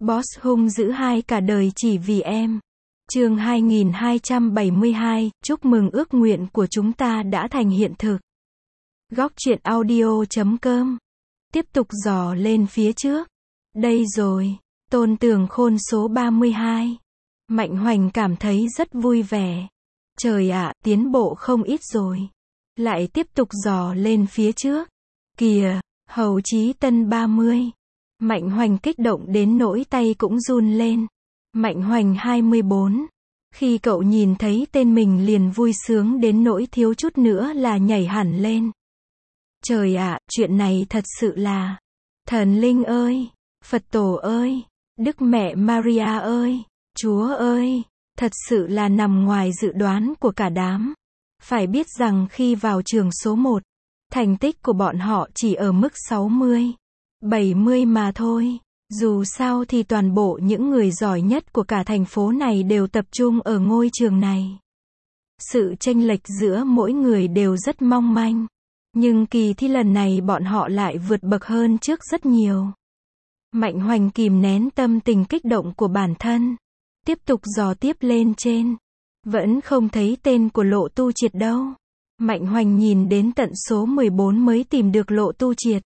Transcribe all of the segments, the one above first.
Boss hung dữ hai cả đời chỉ vì em. Chương 2272, chúc mừng ước nguyện của chúng ta đã thành hiện thực. Góc truyện audio.com. Tiếp tục dò lên phía trước. Đây rồi, Tôn Tường Khôn số 32. Mạnh Hoành cảm thấy rất vui vẻ. Trời ạ, tiến bộ không ít rồi. Lại tiếp tục dò lên phía trước. Kìa, Hầu Chí Tân 30. Mạnh Hoành kích động đến nỗi tay cũng run lên. Mạnh Hoành 24. Khi cậu nhìn thấy tên mình liền vui sướng đến nỗi thiếu chút nữa là nhảy hẳn lên. Trời ạ, chuyện này thật sự là... Thần Linh ơi! Phật Tổ ơi! Đức Mẹ Maria ơi! Chúa ơi! Thật sự là nằm ngoài dự đoán của cả đám. Phải biết rằng khi vào trường số 1, thành tích của bọn họ chỉ ở mức 60, 70 mà thôi. Dù sao thì toàn bộ những người giỏi nhất của cả thành phố này đều tập trung ở ngôi trường này. Sự chênh lệch giữa mỗi người đều rất mong manh. Nhưng kỳ thi lần này bọn họ lại vượt bậc hơn trước rất nhiều. Mạnh Hoành kìm nén tâm tình kích động của bản thân. Tiếp tục dò tiếp lên trên. Vẫn không thấy tên của Lộ Tu Triệt đâu. Mạnh Hoành nhìn đến tận số 14 mới tìm được Lộ Tu Triệt.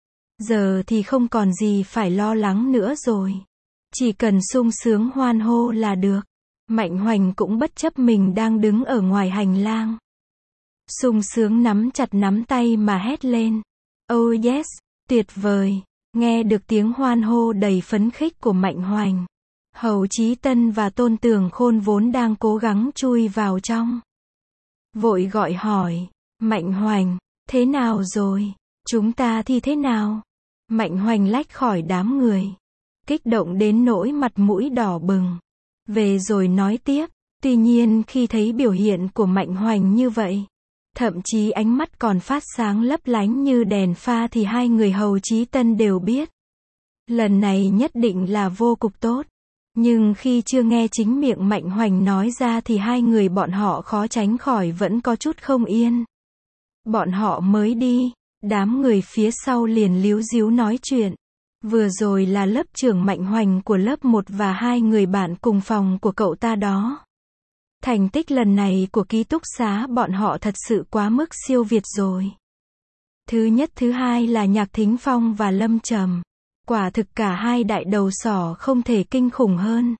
Giờ thì không còn gì phải lo lắng nữa rồi. Chỉ cần sung sướng hoan hô là được. Mạnh Hoành cũng bất chấp mình đang đứng ở ngoài hành lang. Sung sướng nắm chặt nắm tay mà hét lên. Oh yes, tuyệt vời. Nghe được tiếng hoan hô đầy phấn khích của Mạnh Hoành. Hầu Chí Tân và Tôn Tường Khôn vốn đang cố gắng chui vào trong. Vội gọi hỏi. Mạnh Hoành, thế nào rồi? Chúng ta thì thế nào? Mạnh Hoành lách khỏi đám người. Kích động đến nỗi mặt mũi đỏ bừng. Về rồi nói tiếp. Tuy nhiên khi thấy biểu hiện của Mạnh Hoành như vậy, thậm chí ánh mắt còn phát sáng lấp lánh như đèn pha thì hai người Hầu Chí Tân đều biết. Lần này nhất định là vô cùng tốt. Nhưng khi chưa nghe chính miệng Mạnh Hoành nói ra thì hai người bọn họ khó tránh khỏi vẫn có chút không yên. Bọn họ mới đi, đám người phía sau liền líu díu nói chuyện. Vừa rồi là lớp trưởng Mạnh Hoành của lớp 1 và hai người bạn cùng phòng của cậu ta đó. Thành tích lần này của ký túc xá bọn họ thật sự quá mức siêu việt rồi. Thứ nhất thứ hai là Nhạc Thính Phong và Lâm Trầm. Quả thực cả hai đại đầu sỏ không thể kinh khủng hơn.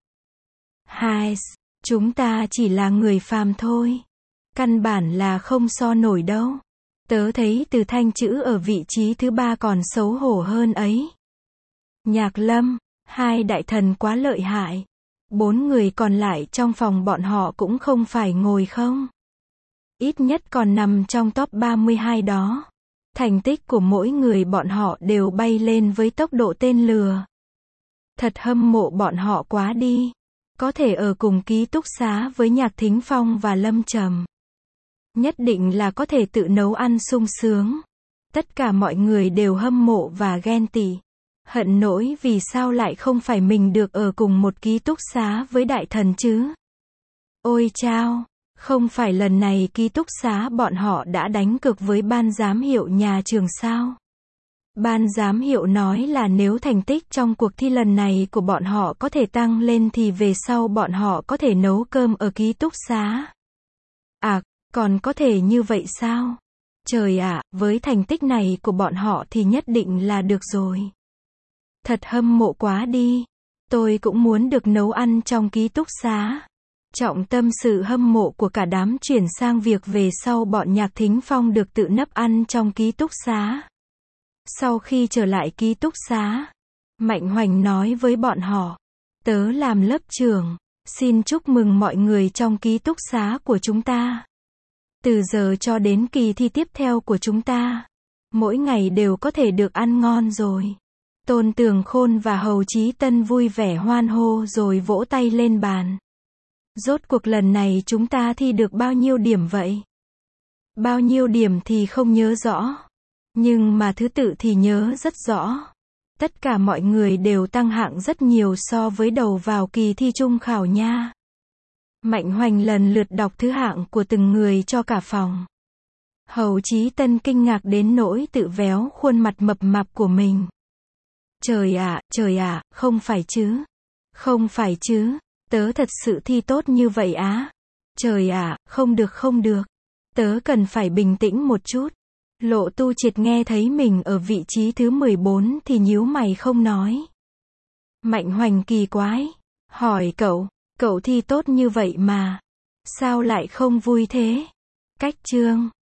Hai, chúng ta chỉ là người phàm thôi. Căn bản là không so nổi đâu. Tớ thấy Từ Thanh chữ ở vị trí thứ 3 còn xấu hổ hơn ấy. Nhạc Lâm, hai đại thần quá lợi hại. 4 người còn lại trong phòng bọn họ cũng không phải ngồi không. Ít nhất còn nằm trong top 32 đó. Thành tích của mỗi người bọn họ đều bay lên với tốc độ tên lừa. Thật hâm mộ bọn họ quá đi. Có thể ở cùng ký túc xá với Nhạc Thính Phong và Lâm Trầm. Nhất định là có thể tự nấu ăn sung sướng. Tất cả mọi người đều hâm mộ và ghen tị. Hận nỗi vì sao lại không phải mình được ở cùng một ký túc xá với đại thần chứ. Ôi chao, không phải lần này ký túc xá bọn họ đã đánh cược với ban giám hiệu nhà trường sao? Ban giám hiệu nói là nếu thành tích trong cuộc thi lần này của bọn họ có thể tăng lên thì về sau bọn họ có thể nấu cơm ở ký túc xá. À, còn có thể như vậy sao? Trời ạ, với thành tích này của bọn họ thì nhất định là được rồi. Thật hâm mộ quá đi. Tôi cũng muốn được nấu ăn trong ký túc xá. Trọng tâm sự hâm mộ của cả đám chuyển sang việc về sau bọn Nhạc Thính Phong được tự nấp ăn trong ký túc xá. Sau khi trở lại ký túc xá, Mạnh Hoành nói với bọn họ. Tớ làm lớp trưởng, xin chúc mừng mọi người trong ký túc xá của chúng ta. Từ giờ cho đến kỳ thi tiếp theo của chúng ta, mỗi ngày đều có thể được ăn ngon rồi. Tôn Tường Khôn và Hầu Chí Tân vui vẻ hoan hô rồi vỗ tay lên bàn. Rốt cuộc lần này chúng ta thi được bao nhiêu điểm vậy? Bao nhiêu điểm thì không nhớ rõ. Nhưng mà thứ tự thì nhớ rất rõ. Tất cả mọi người đều tăng hạng rất nhiều so với đầu vào kỳ thi trung khảo nha. Mạnh Hoành lần lượt đọc thứ hạng của từng người cho cả phòng. Hầu Chí Tân kinh ngạc đến nỗi tự véo khuôn mặt mập mạp của mình. Trời ạ, không phải chứ. Không phải chứ. Tớ thật sự thi tốt như vậy á. Trời ạ, không được. Tớ cần phải bình tĩnh một chút. Lộ Tu Triệt nghe thấy mình ở vị trí thứ 14 thì nhíu mày không nói. Mạnh Hoành kỳ quái. Hỏi cậu thi tốt như vậy mà. Sao lại không vui thế? Cách chương